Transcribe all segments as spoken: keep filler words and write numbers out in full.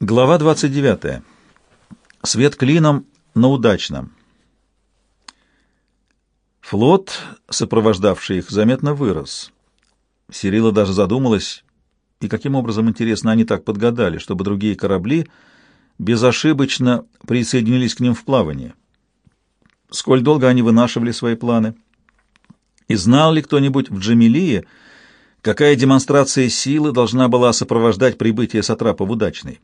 Глава двадцать девятая. Свет клином на удачном. Флот, сопровождавший их, заметно вырос. Сирила даже задумалась, и каким образом, интересно, они так подгадали, чтобы другие корабли безошибочно присоединились к ним в плавании. Сколь долго они вынашивали свои планы? И знал ли кто-нибудь в Джамилии, какая демонстрация силы должна была сопровождать прибытие сатрапа в удачный?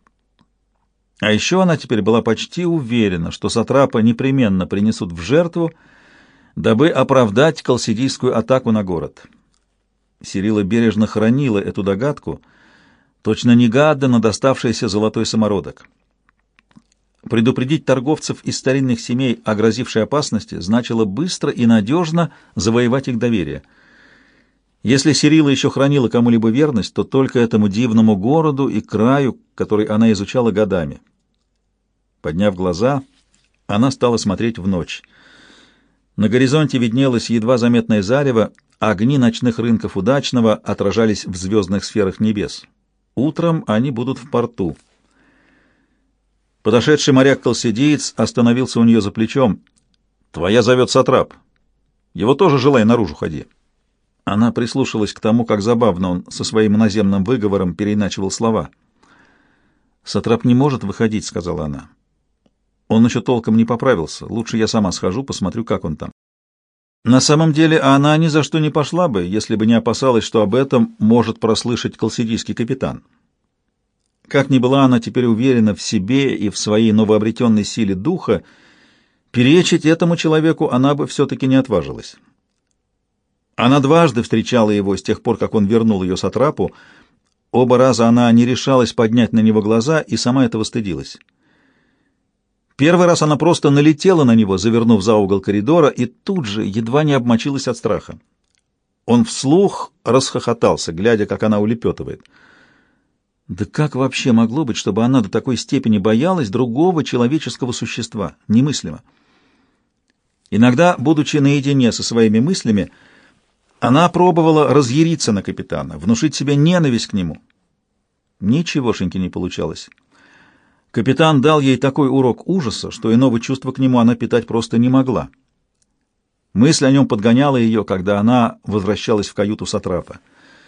А еще она теперь была почти уверена, что сатрапа непременно принесут в жертву, дабы оправдать колсидийскую атаку на город. Сирила бережно хранила эту догадку, точно негаданно доставшийся золотой самородок. Предупредить торговцев из старинных семей о грозившей опасности значило быстро и надежно завоевать их доверие. Если Сирила еще хранила кому-либо верность, то только этому дивному городу и краю, который она изучала годами. Подняв глаза, она стала смотреть в ночь. На горизонте виднелось едва заметное зарево, огни ночных рынков удачного отражались в звездных сферах небес. Утром они будут в порту. Подошедший моряк-колсидиец остановился у нее за плечом. «Твоя зовет сатрап. Его тоже желай наружу ходи». Она прислушалась к тому, как забавно он со своим иноземным выговором переиначивал слова. «Сатрап не может выходить», — сказала она. «Он еще толком не поправился. Лучше я сама схожу, посмотрю, как он там». На самом деле она ни за что не пошла бы, если бы не опасалась, что об этом может прослышать колсидийский капитан. Как ни была она теперь уверена в себе и в своей новообретенной силе духа, перечить этому человеку она бы все-таки не отважилась. Она дважды встречала его с тех пор, как он вернул ее сатрапу. Оба раза она не решалась поднять на него глаза и сама этого стыдилась. Первый раз она просто налетела на него, завернув за угол коридора, и тут же едва не обмочилась от страха. Он вслух расхохотался, глядя, как она улепетывает. Да как вообще могло быть, чтобы она до такой степени боялась другого человеческого существа? Немыслимо. Иногда, будучи наедине со своими мыслями, она пробовала разъяриться на капитана, внушить себе ненависть к нему. Ничегошеньки не получалось. Капитан дал ей такой урок ужаса, что иного чувства к нему она питать просто не могла. Мысль о нем подгоняла ее, когда она возвращалась в каюту сатрапа.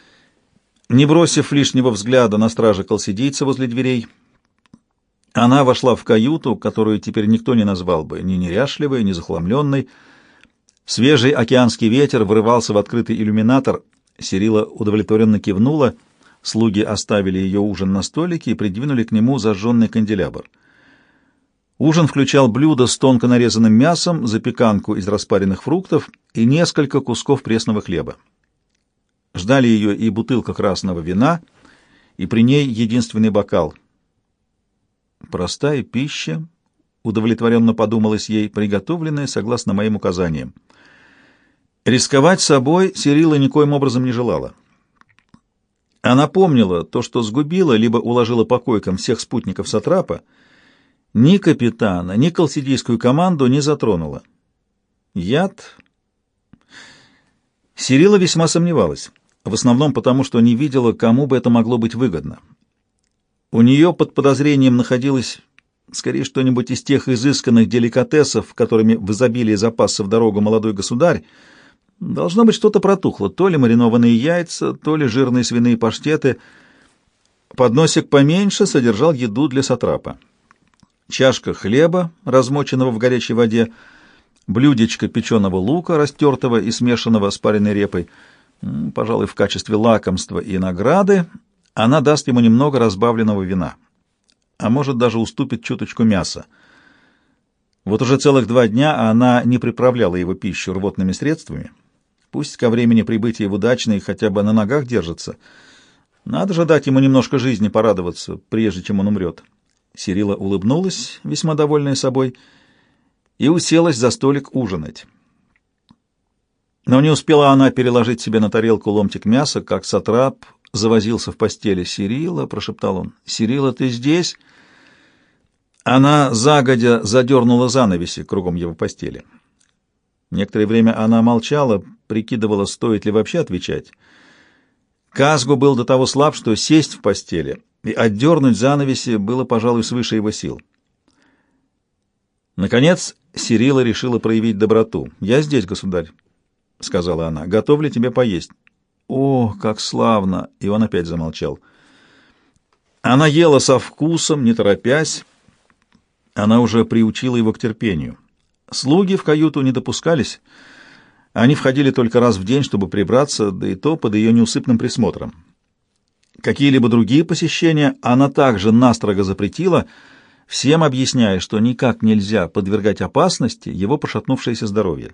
Не бросив лишнего взгляда на стража колсидийца возле дверей, она вошла в каюту, которую теперь никто не назвал бы ни неряшливой, ни захламленной. Свежий океанский ветер врывался в открытый иллюминатор. Сирила удовлетворенно кивнула. Слуги оставили ее ужин на столике и придвинули к нему зажженный канделябр. Ужин включал блюдо с тонко нарезанным мясом, запеканку из распаренных фруктов и несколько кусков пресного хлеба. Ждали ее и бутылка красного вина, и при ней единственный бокал. «Простая пища», — удовлетворенно подумалось ей, приготовленная согласно моим указаниям. Рисковать собой Сирила никоим образом не желала. Она помнила то, что сгубила, либо уложила по койкам всех спутников сатрапа, ни капитана, ни колсидийскую команду не затронула. Яд... Сирила весьма сомневалась, в основном потому, что не видела, кому бы это могло быть выгодно. У нее под подозрением находилось скорее что-нибудь из тех изысканных деликатесов, которыми в изобилии запасся в дорогу молодой государь. Должно быть, что-то протухло, то ли маринованные яйца, то ли жирные свиные паштеты. Подносик поменьше содержал еду для сатрапа. Чашка хлеба, размоченного в горячей воде, блюдечко печеного лука, растертого и смешанного с пареной репой. Пожалуй, в качестве лакомства и награды она даст ему немного разбавленного вина. А может, даже уступит чуточку мяса. Вот уже целых два дня она не приправляла его пищу рвотными средствами. Пусть ко времени прибытия в удачный хотя бы на ногах держится. Надо же дать ему немножко жизни порадоваться, прежде чем он умрет. Сирила улыбнулась, весьма довольная собой, и уселась за столик ужинать. Но не успела она переложить себе на тарелку ломтик мяса, как сатрап завозился в постели. «Сирила», — прошептал он, — «Сирила, ты здесь?» Она загодя задернула занавеси кругом его постели. Некоторое время она молчала, прикидывала, стоит ли вообще отвечать. Казгу был до того слаб, что сесть в постели и отдернуть занавеси было, пожалуй, свыше его сил. Наконец, Сирила решила проявить доброту. «Я здесь, государь», — сказала она, — «готовлю тебе поесть». «О, как славно!» — и он опять замолчал. Она ела со вкусом, не торопясь. Она уже приучила его к терпению. Слуги в каюту не допускались. Они входили только раз в день, чтобы прибраться, да и то под ее неусыпным присмотром. Какие-либо другие посещения она также настрого запретила, всем объясняя, что никак нельзя подвергать опасности его пошатнувшееся здоровье.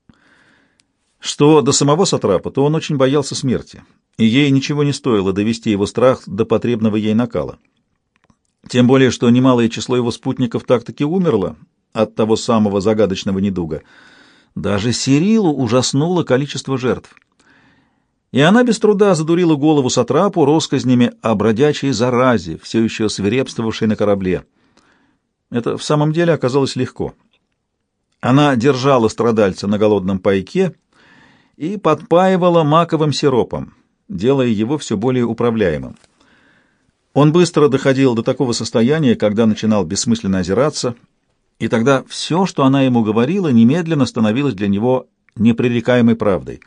Что до самого сатрапа, то он очень боялся смерти, и ей ничего не стоило довести его страх до потребного ей накала. Тем более, что немалое число его спутников так-таки умерло от того самого загадочного недуга. Даже Сирилу ужаснуло количество жертв. И она без труда задурила голову сатрапу россказнями о бродячей заразе, все еще свирепствовавшей на корабле. Это в самом деле оказалось легко. Она держала страдальца на голодном пайке и подпаивала маковым сиропом, делая его все более управляемым. Он быстро доходил до такого состояния, когда начинал бессмысленно озираться, и тогда все, что она ему говорила, немедленно становилось для него непререкаемой правдой.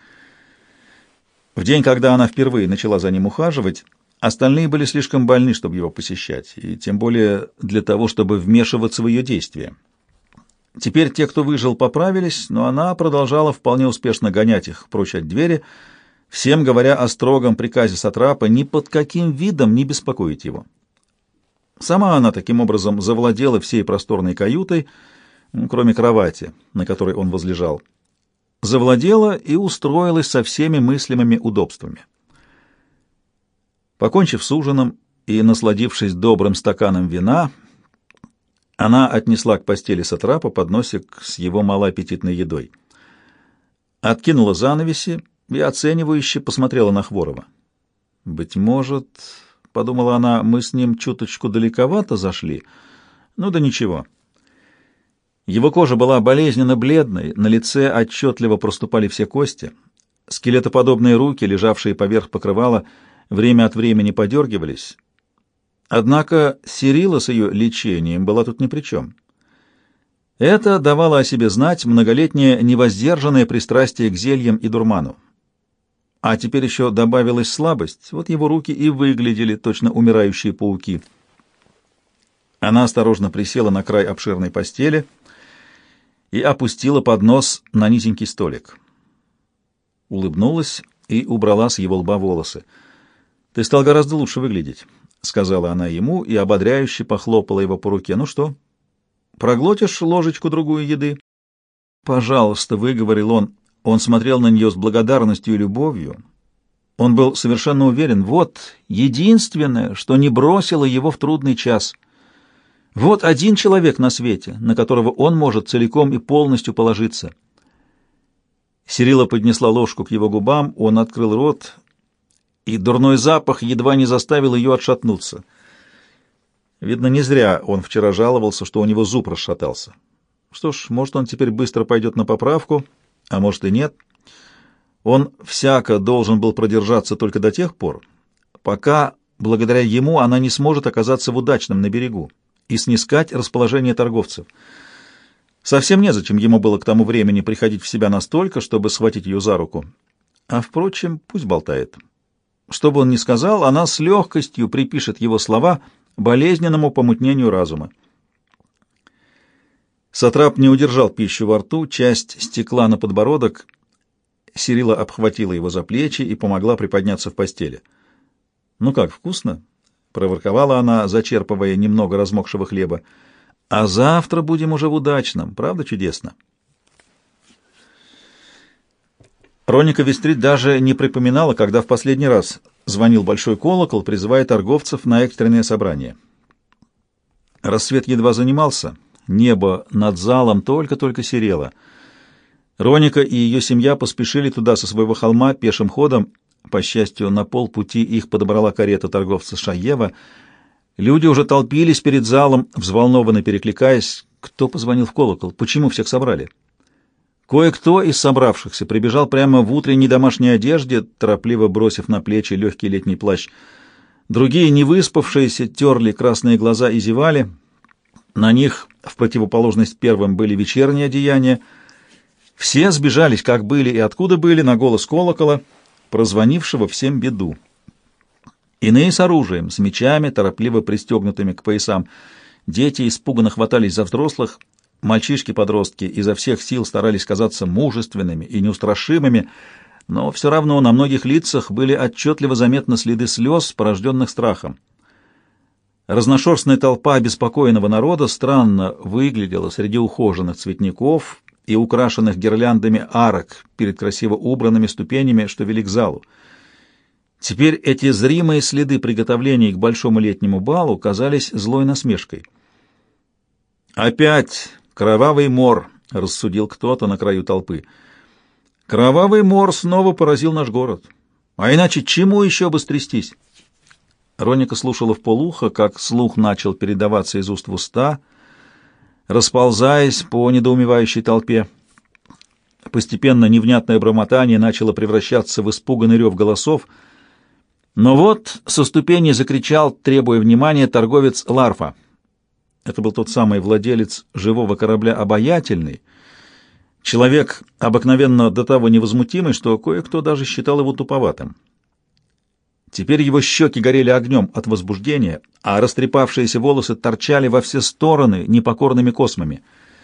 В день, когда она впервые начала за ним ухаживать, остальные были слишком больны, чтобы его посещать, и тем более для того, чтобы вмешиваться в ее действия. Теперь те, кто выжил, поправились, но она продолжала вполне успешно гонять их прочь от двери, всем говоря о строгом приказе сатрапа ни под каким видом не беспокоить его. Сама она таким образом завладела всей просторной каютой, кроме кровати, на которой он возлежал. Завладела и устроилась со всеми мыслимыми удобствами. Покончив с ужином и насладившись добрым стаканом вина, она отнесла к постели сатрапа подносик с его малоаппетитной едой. Откинула занавеси и оценивающе посмотрела на Хворова. «Быть может, — подумала она, — мы с ним чуточку далековато зашли. Ну да ничего». Его кожа была болезненно бледной, на лице отчетливо проступали все кости. Скелетоподобные руки, лежавшие поверх покрывала, время от времени подергивались. Однако Сирила с ее лечением была тут ни при чем. Это давало о себе знать многолетнее невоздержанное пристрастие к зельям и дурману. А теперь еще добавилась слабость, вот его руки и выглядели точно умирающие пауки. Она осторожно присела на край обширной постели и опустила поднос на низенький столик. Улыбнулась и убрала с его лба волосы. «Ты стал гораздо лучше выглядеть», — сказала она ему и ободряюще похлопала его по руке. «Ну что, проглотишь ложечку-другую еды?» «Пожалуйста», — выговорил он. Он смотрел на нее с благодарностью и любовью. Он был совершенно уверен, вот единственное, что не бросило его в трудный час. Вот один человек на свете, на которого он может целиком и полностью положиться. Сирила поднесла ложку к его губам, он открыл рот, и дурной запах едва не заставил ее отшатнуться. Видно, не зря он вчера жаловался, что у него зуб расшатался. Что ж, может, он теперь быстро пойдет на поправку, а может и нет. Он всяко должен был продержаться только до тех пор, пока, благодаря ему, она не сможет оказаться в удачном на берегу и снискать расположение торговцев. Совсем незачем ему было к тому времени приходить в себя настолько, чтобы схватить ее за руку. А, впрочем, пусть болтает. Что бы он ни сказал, она с легкостью припишет его слова болезненному помутнению разума. Сатрап не удержал пищу во рту, часть стекла на подбородок. Сирила обхватила его за плечи и помогла приподняться в постели. «Ну как, вкусно?» — проворковала она, зачерпывая немного размокшего хлеба. «А завтра будем уже в удачном, правда чудесно?» Роника Вестрит даже не припоминала, когда в последний раз звонил большой колокол, призывая торговцев на экстренное собрание. Рассвет едва занимался, небо над залом только-только серело. Роника и ее семья поспешили туда со своего холма пешим ходом. По счастью, на полпути их подобрала карета торговца Шаева. Люди уже толпились перед залом, взволнованно перекликаясь. Кто позвонил в колокол? Почему всех собрали? Кое-кто из собравшихся прибежал прямо в утренней домашней одежде, торопливо бросив на плечи легкий летний плащ. Другие, невыспавшиеся, терли красные глаза и зевали. На них, в противоположность первым, были вечерние одеяния. Все сбежались, как были и откуда были, на голос колокола, прозвонившего всем беду. Иные с оружием, с мечами, торопливо пристегнутыми к поясам. Дети испуганно хватались за взрослых. Мальчишки-подростки изо всех сил старались казаться мужественными и неустрашимыми, но все равно на многих лицах были отчетливо заметны следы слез, порожденных страхом. Разношерстная толпа обеспокоенного народа странно выглядела среди ухоженных цветников и украшенных гирляндами арок перед красиво убранными ступенями, что вели к залу. Теперь эти зримые следы приготовлений к большому летнему балу казались злой насмешкой. «Опять кровавый мор», — рассудил кто-то на краю толпы. «Кровавый мор снова поразил наш город. А иначе чему еще бы стрястись?» Роника слушала вполуха, как слух начал передаваться из уст в уста, расползаясь по недоумевающей толпе. Постепенно невнятное бормотание начало превращаться в испуганный рев голосов. Но вот со ступени закричал, требуя внимания, торговец Ларфа. Это был тот самый владелец живого корабля «Обаятельный», человек, обыкновенно до того невозмутимый, что кое-кто даже считал его туповатым. Теперь его щеки горели огнем от возбуждения, а растрепавшиеся волосы торчали во все стороны непокорными космами.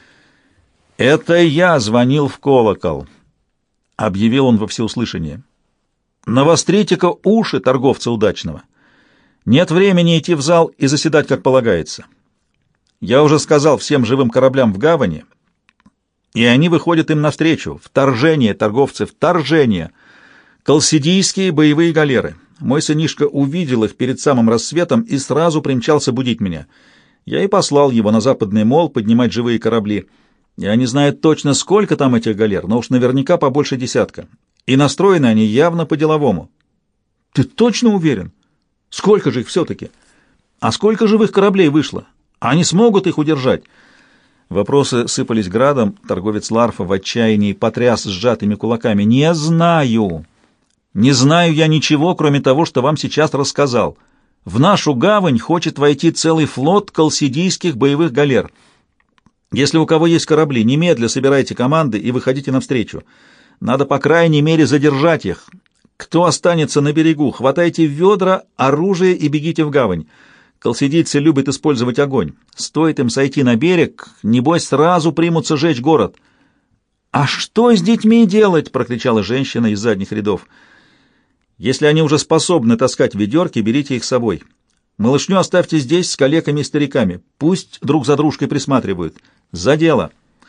«Это я звонил в колокол», — объявил он во всеуслышание. «Навострите-ка уши торговца удачного. Нет времени идти в зал и заседать, как полагается. Я уже сказал всем живым кораблям в гавани, и они выходят им навстречу. Вторжение, торговцы, вторжение! Колсидийские боевые галеры. Мой сынишка увидел их перед самым рассветом и сразу примчался будить меня. Я и послал его на западный мол поднимать живые корабли. Я не знаю точно, сколько там этих галер, но уж наверняка побольше десятка. И настроены они явно по-деловому». «Ты точно уверен? Сколько же их все-таки? А сколько живых кораблей вышло? Они смогут их удержать?» Вопросы сыпались градом. Торговец Ларфа в отчаянии потряс сжатыми кулаками. «Не знаю. Не знаю я ничего, кроме того, что вам сейчас рассказал. В нашу гавань хочет войти целый флот колсидийских боевых галер. Если у кого есть корабли, немедля собирайте команды и выходите навстречу. Надо, по крайней мере, задержать их. Кто останется на берегу, хватайте ведра, оружие и бегите в гавань. Колсидийцы любят использовать огонь. Стоит им сойти на берег, небось сразу примутся жечь город». «А что с детьми делать?» — прокричала женщина из задних рядов. «Если они уже способны таскать ведерки, берите их с собой. Малышню оставьте здесь с калеками и стариками. Пусть друг за дружкой присматривают. За дело!»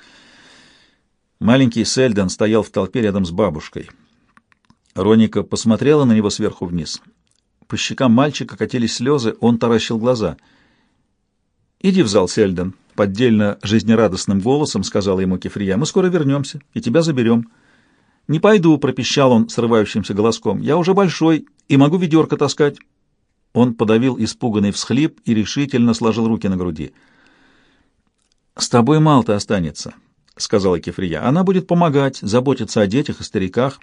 Маленький Сельден стоял в толпе рядом с бабушкой. Роника посмотрела на него сверху вниз. По щекам мальчика катились слезы, он таращил глаза. «Иди в зал, Сельден», — поддельно жизнерадостным голосом сказала ему Кефрия. «Мы скоро вернемся и тебя заберем». «Не пойду», — пропищал он срывающимся голоском. «Я уже большой и могу ведерко таскать». Он подавил испуганный всхлип и решительно сложил руки на груди. «С тобой Малта останется», — сказала Кефрия. «Она будет помогать, заботиться о детях и стариках».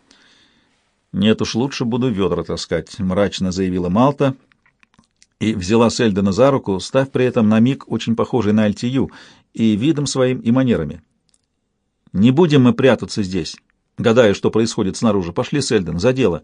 «Нет уж, лучше буду ведра таскать», — мрачно заявила Малта и взяла Сельдена за руку, став при этом на миг очень похожей на Альтию и видом своим, и манерами. «Не будем мы прятаться здесь, гадая, что происходит снаружи. Пошли, Сельден, за дело».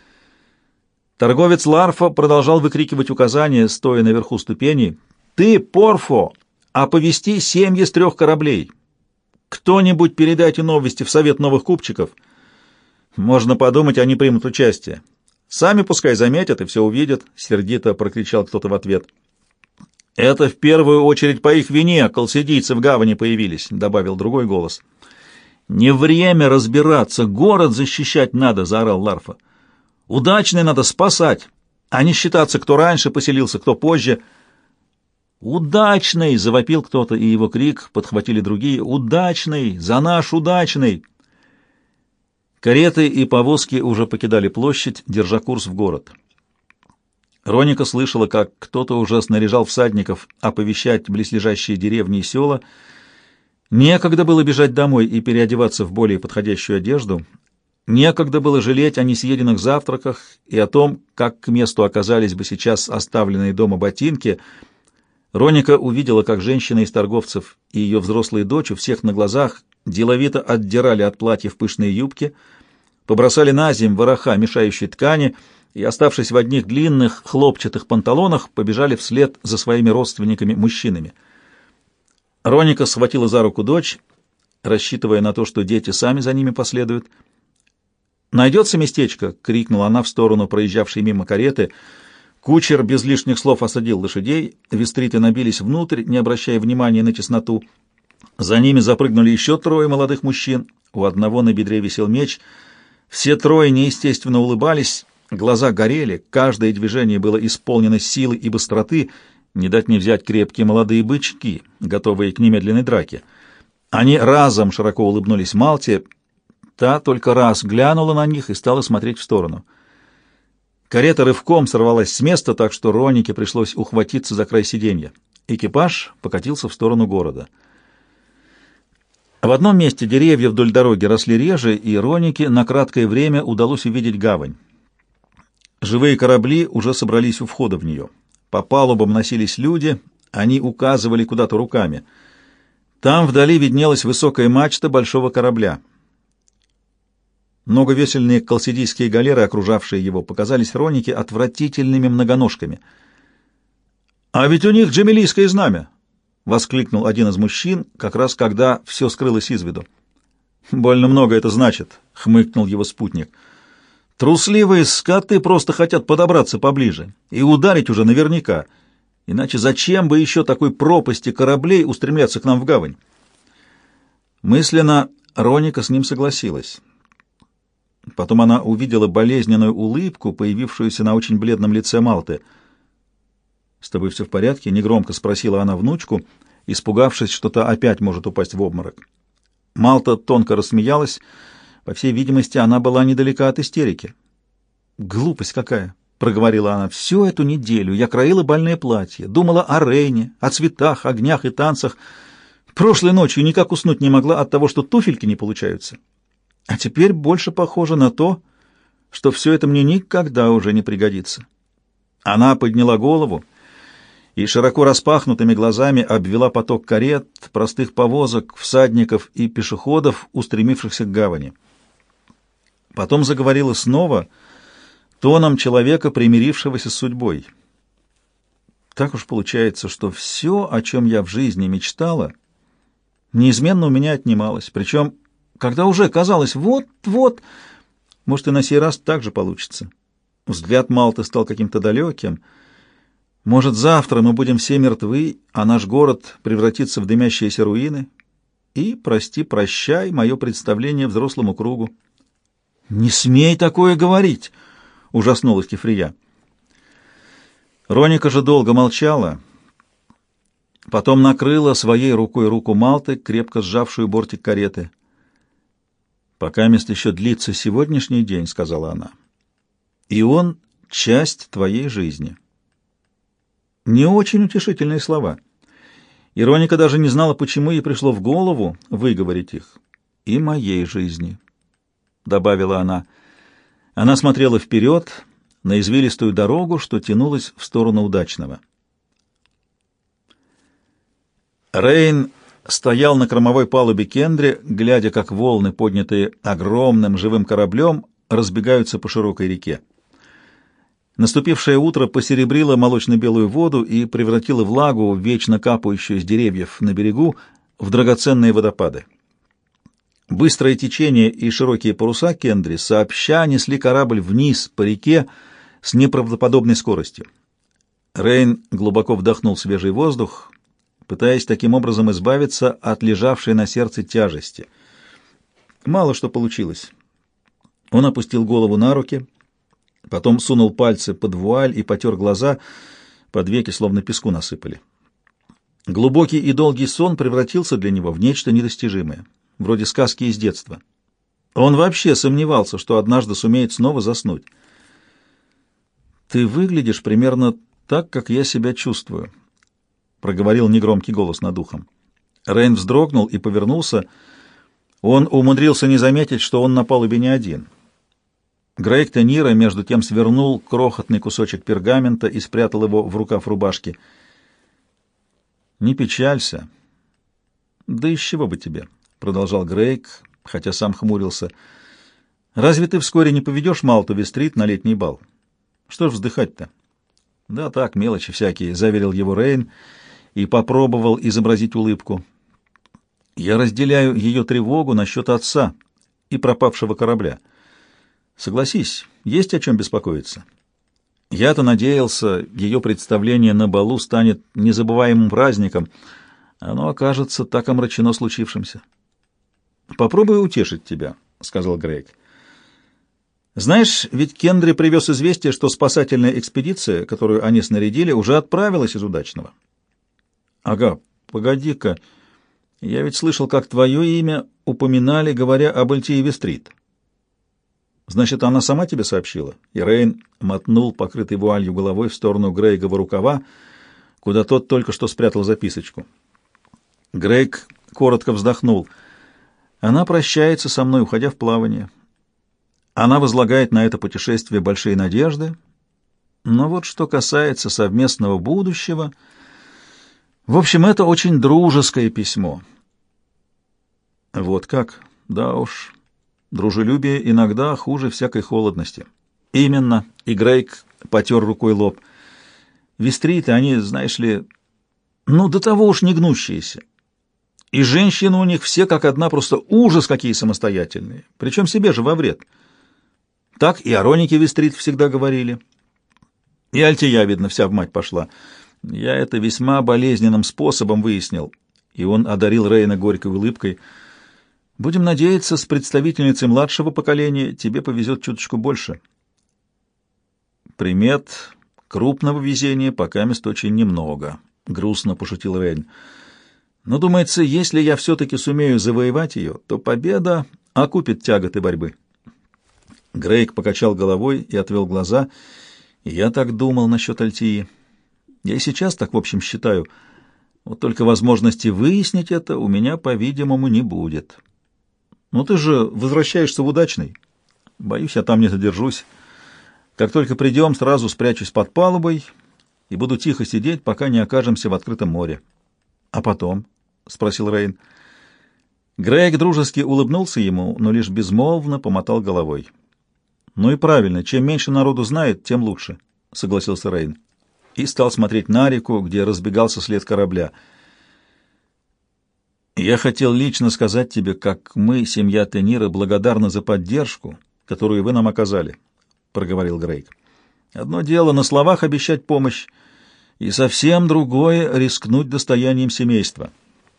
Торговец Ларфа продолжал выкрикивать указания, стоя наверху ступеней. «Ты, Порфо, оповести семьи с трех кораблей. Кто-нибудь передайте новости в совет новых купчиков. Можно подумать, они примут участие. Сами пускай заметят и все увидят», — сердито прокричал кто-то в ответ. «Это в первую очередь по их вине колсидийцы в гавани появились», — добавил другой голос. «Не время разбираться, город защищать надо», — заорал Ларфа. «Удачный надо спасать, а не считаться, кто раньше поселился, кто позже». «Удачный!» — завопил кто-то, и его крик подхватили другие. «Удачный! За наш удачный!» Кареты и повозки уже покидали площадь, держа курс в город. Роника слышала, как кто-то уже снаряжал всадников оповещать близлежащие деревни и села. Некогда было бежать домой и переодеваться в более подходящую одежду. Некогда было жалеть о несъеденных завтраках и о том, как к месту оказались бы сейчас оставленные дома ботинки. Роника увидела, как женщина из торговцев и ее взрослые дочь у всех на глазах деловито отдирали от платьев пышные юбки, побросали на земь вороха мешающей ткани и, оставшись в одних длинных хлопчатых панталонах, побежали вслед за своими родственниками-мужчинами. Роника схватила за руку дочь, рассчитывая на то, что дети сами за ними последуют. «Найдется местечко!» — крикнула она в сторону проезжавшей мимо кареты. Кучер без лишних слов осадил лошадей, вестриты набились внутрь, не обращая внимания на тесноту. За ними запрыгнули еще трое молодых мужчин. У одного на бедре висел меч. Все трое неестественно улыбались, глаза горели, каждое движение было исполнено силы и быстроты, не дать не взять крепкие молодые бычки, готовые к немедленной драке. Они разом широко улыбнулись Малте. Та только раз глянула на них и стала смотреть в сторону. Карета рывком сорвалась с места, так что Ронике пришлось ухватиться за край сиденья. Экипаж покатился в сторону города. В одном месте деревья вдоль дороги росли реже, и Ронике на краткое время удалось увидеть гавань. Живые корабли уже собрались у входа в нее. По палубам носились люди, они указывали куда-то руками. Там вдали виднелась высокая мачта большого корабля. Многовесельные колсидийские галеры, окружавшие его, показались Ронике отвратительными многоножками. «А ведь у них джемилийское знамя!» — воскликнул один из мужчин, как раз когда все скрылось из виду. «Больно много это значит», — хмыкнул его спутник. «Трусливые скоты просто хотят подобраться поближе и ударить уже наверняка. Иначе зачем бы еще такой пропасти кораблей устремляться к нам в гавань?» Мысленно Роника с ним согласилась. Потом она увидела болезненную улыбку, появившуюся на очень бледном лице Малты. «С тобой все в порядке?» — негромко спросила она внучку, испугавшись, что та опять может упасть в обморок. Малта тонко рассмеялась. По всей видимости, она была недалека от истерики. «Глупость какая!» — проговорила она. «Всю эту неделю я краила бальное платье, думала о Рейне, о цветах, огнях и танцах. Прошлой ночью никак уснуть не могла от того, что туфельки не получаются. А теперь больше похоже на то, что все это мне никогда уже не пригодится». Она подняла голову и широко распахнутыми глазами обвела поток карет, простых повозок, всадников и пешеходов, устремившихся к гавани. Потом заговорила снова тоном человека, примирившегося с судьбой. «Так уж получается, что все, о чем я в жизни мечтала, неизменно у меня отнималось, причем когда уже казалось, вот-вот, может, и на сей раз так же получится». Взгляд Малты стал каким-то далеким. «Может, завтра мы будем все мертвы, а наш город превратится в дымящиеся руины? И, прости-прощай, мое представление взрослому кругу». «Не смей такое говорить!» — ужаснулась Кефрия. Роника же долго молчала, потом накрыла своей рукой руку Малты, крепко сжавшую бортик кареты. «Пока мест еще длится сегодняшний день», — сказала она, — «и он — часть твоей жизни». Не очень утешительные слова. И Роника даже не знала, почему ей пришло в голову выговорить их. «И моей жизни», — добавила она. Она смотрела вперед, на извилистую дорогу, что тянулась в сторону Удачного. Рейн стоял на кормовой палубе Кендри, глядя, как волны, поднятые огромным живым кораблем, разбегаются по широкой реке. Наступившее утро посеребрило молочно-белую воду и превратило влагу, вечно капающую с деревьев на берегу, в драгоценные водопады. Быстрое течение и широкие паруса Кендри сообща несли корабль вниз по реке с неправдоподобной скоростью. Рейн глубоко вдохнул свежий воздух, пытаясь таким образом избавиться от лежавшей на сердце тяжести. Мало что получилось. Он опустил голову на руки, потом сунул пальцы под вуаль и потер глаза, под веки словно песку насыпали. Глубокий и долгий сон превратился для него в нечто недостижимое, вроде сказки из детства. Он вообще сомневался, что однажды сумеет снова заснуть. «Ты выглядишь примерно так, как я себя чувствую», — проговорил негромкий голос над ухом. Рейн вздрогнул и повернулся. Он умудрился не заметить, что он на палубе не один — Грейг Тенира между тем свернул крохотный кусочек пергамента и спрятал его в рукав рубашки. «Не печалься. Да из чего бы тебе?» — продолжал Грейг, хотя сам хмурился. «Разве ты вскоре не поведешь Малту Вестрит на летний бал? Что ж вздыхать-то?» «Да так, мелочи всякие», — заверил его Рейн и попробовал изобразить улыбку. «Я разделяю ее тревогу насчет отца и пропавшего корабля. Согласись, есть о чем беспокоиться. Я-то надеялся, ее представление на балу станет незабываемым праздником. Оно окажется так омрачено случившимся». «Попробую утешить тебя», — сказал Грейг. «Знаешь, ведь Кендри привез известие, что спасательная экспедиция, которую они снарядили, уже отправилась из Удачного». «Ага, погоди-ка. Я ведь слышал, как твое имя упоминали, говоря об Альтии Вестрит. Значит, она сама тебе сообщила?» И Рейн мотнул покрытой вуалью головой в сторону Грейгова рукава, куда тот только что спрятал записочку. Грейг коротко вздохнул. «Она прощается со мной, уходя в плавание. Она возлагает на это путешествие большие надежды. Но вот что касается совместного будущего... В общем, это очень дружеское письмо». «Вот как? Да уж». Дружелюбие иногда хуже всякой холодности. Именно. И Грейг потер рукой лоб. Вестриты, они, знаешь ли, ну, до того уж не гнущиеся. И женщины у них все как одна, просто ужас какие самостоятельные. Причем себе же во вред. Так и о Ронике Вестрит всегда говорили. И Альтия, видно, вся в мать пошла. Я это весьма болезненным способом выяснил. И он одарил Рейна горькой улыбкой. Будем надеяться, с представительницей младшего поколения тебе повезет чуточку больше. Примет крупного везения пока мест очень немного, — грустно пошутил Рейн. Но, думается, если я все-таки сумею завоевать ее, то победа окупит тяготы борьбы. Грейг покачал головой и отвел глаза. Я так думал насчет Альтии. Я и сейчас так, в общем, считаю. Вот только возможности выяснить это у меня, по-видимому, не будет. Ну ты же возвращаешься в Удачный. Боюсь, я там не задержусь. Как только придем, сразу спрячусь под палубой и буду тихо сидеть, пока не окажемся в открытом море. — А потом? — спросил Рейн. Грейг дружески улыбнулся ему, но лишь безмолвно помотал головой. — Ну и правильно, чем меньше народу знает, тем лучше, — согласился Рейн. И стал смотреть на реку, где разбегался след корабля. «Я хотел лично сказать тебе, как мы, семья Тенира, благодарны за поддержку, которую вы нам оказали», — проговорил Грейг. «Одно дело на словах обещать помощь, и совсем другое — рискнуть достоянием семейства».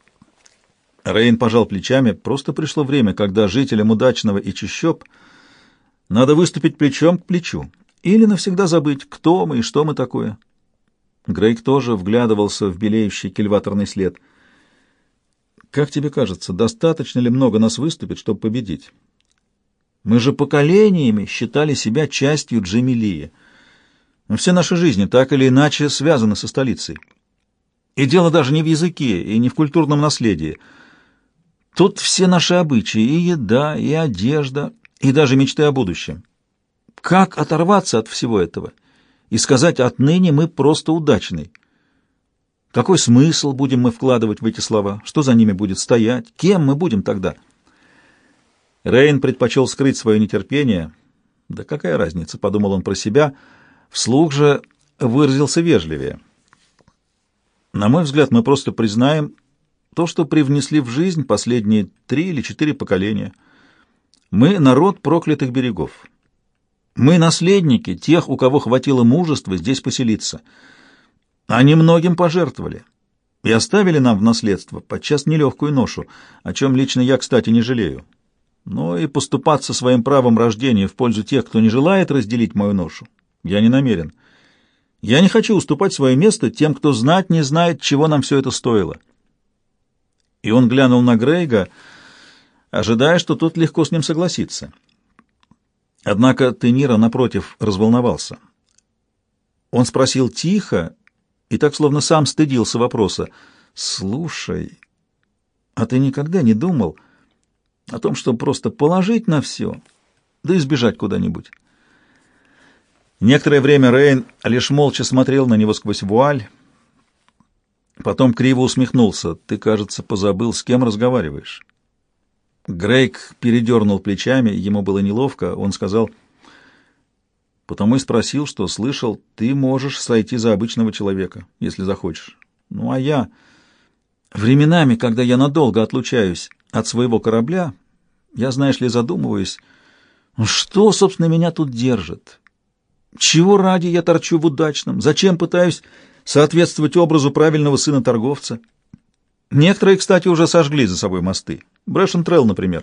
Рейн пожал плечами. Просто пришло время, когда жителям Удачного и Чащоб надо выступить плечом к плечу или навсегда забыть, кто мы и что мы такое. Грейг тоже вглядывался в белеющий кильваторный след. «Как тебе кажется, достаточно ли много нас выступит, чтобы победить? Мы же поколениями считали себя частью Джемилии. Но все наши жизни так или иначе связаны со столицей. И дело даже не в языке и не в культурном наследии. Тут все наши обычаи, и еда, и одежда, и даже мечты о будущем. Как оторваться от всего этого и сказать: отныне мы просто удачны? Какой смысл будем мы вкладывать в эти слова? Что за ними будет стоять? Кем мы будем тогда?» Рейн предпочел скрыть свое нетерпение. «Да какая разница?» — подумал он про себя. Вслух же выразился вежливее. «На мой взгляд, мы просто признаем то, что привнесли в жизнь последние три или четыре поколения. Мы — народ проклятых берегов. Мы — наследники тех, у кого хватило мужества здесь поселиться. Они многим пожертвовали и оставили нам в наследство подчас нелегкую ношу, о чем лично я, кстати, не жалею. Но и поступаться своим правом рождения в пользу тех, кто не желает разделить мою ношу, я не намерен. Я не хочу уступать свое место тем, кто знать не знает, чего нам все это стоило». И он глянул на Грейга, ожидая, что тот легко с ним согласится. Однако Тенира, напротив, разволновался. Он спросил тихо и так, словно сам стыдился вопроса: «Слушай, а ты никогда не думал о том, чтобы просто положить на все, да и сбежать куда-нибудь? Некоторое время Рейн лишь молча смотрел на него сквозь вуаль, потом криво усмехнулся. «Ты, кажется, позабыл, с кем разговариваешь». Грейг передернул плечами, ему было неловко. Он сказал: «Потому и спросил, что слышал, ты можешь сойти за обычного человека, если захочешь. Ну, а я... Временами, когда я надолго отлучаюсь от своего корабля, я, знаешь ли, задумываюсь, ну, что, собственно, меня тут держит? Чего ради я торчу в удачном? Зачем пытаюсь соответствовать образу правильного сына торговца? Некоторые, кстати, уже сожгли за собой мосты. Брэшен Трелл, например.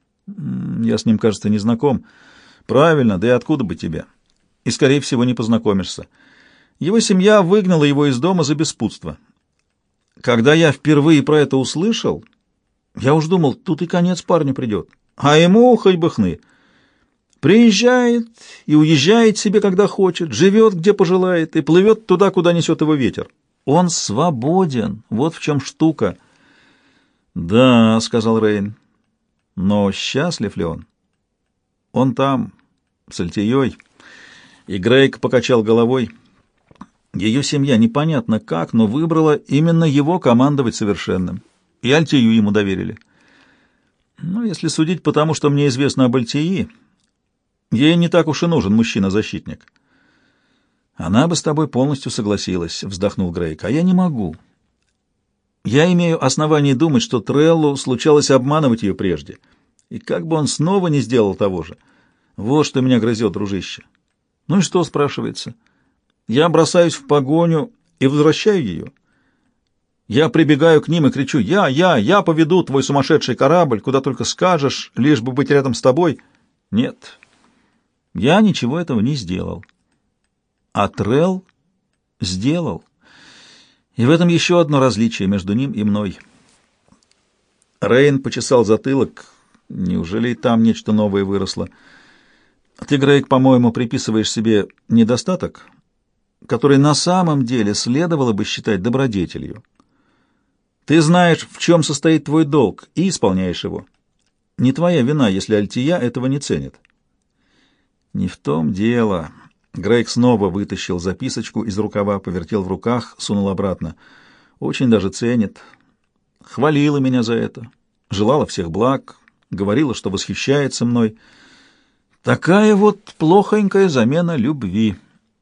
Я с ним, кажется, не знаком. Правильно, да и откуда бы тебе? И, скорее всего, не познакомишься. Его семья выгнала его из дома за беспутство. Когда я впервые про это услышал, я уж думал, тут и конец парню придет. А ему хоть бы хны. Приезжает и уезжает себе, когда хочет, живет, где пожелает, и плывет туда, куда несет его ветер. Он свободен, вот в чем штука. «Да», — сказал Рейн, — «но счастлив ли он?» «Он там, с Альтией». И Грейг покачал головой. Ее семья непонятно как, но выбрала именно его командовать совершенным. И Альтию ему доверили. Ну, если судить по тому, что мне известно об Альтии, ей не так уж и нужен мужчина-защитник. Она бы с тобой полностью согласилась, вздохнул Грейг, а я не могу. Я имею основание думать, что Треллу случалось обманывать ее прежде. И как бы он снова не сделал того же. Вот что меня грызет, дружище. Ну и что, спрашивается? Я бросаюсь в погоню и возвращаю ее. Я прибегаю к ним и кричу: «Я, я, я поведу твой сумасшедший корабль, куда только скажешь, лишь бы быть рядом с тобой». Нет, я ничего этого не сделал. А Трелл сделал. И в этом еще одно различие между ним и мной. Рейн почесал затылок. Неужели и там нечто новое выросло? Ты, Грейг, по-моему, приписываешь себе недостаток, который на самом деле следовало бы считать добродетелью. Ты знаешь, в чем состоит твой долг, и исполняешь его. Не твоя вина, если Альтия этого не ценит. Не в том дело. Грейг снова вытащил записочку из рукава, повертел в руках, сунул обратно. Очень даже ценит. Хвалила меня за это. Желала всех благ. Говорила, что восхищается мной. Такая вот плохонькая замена любви.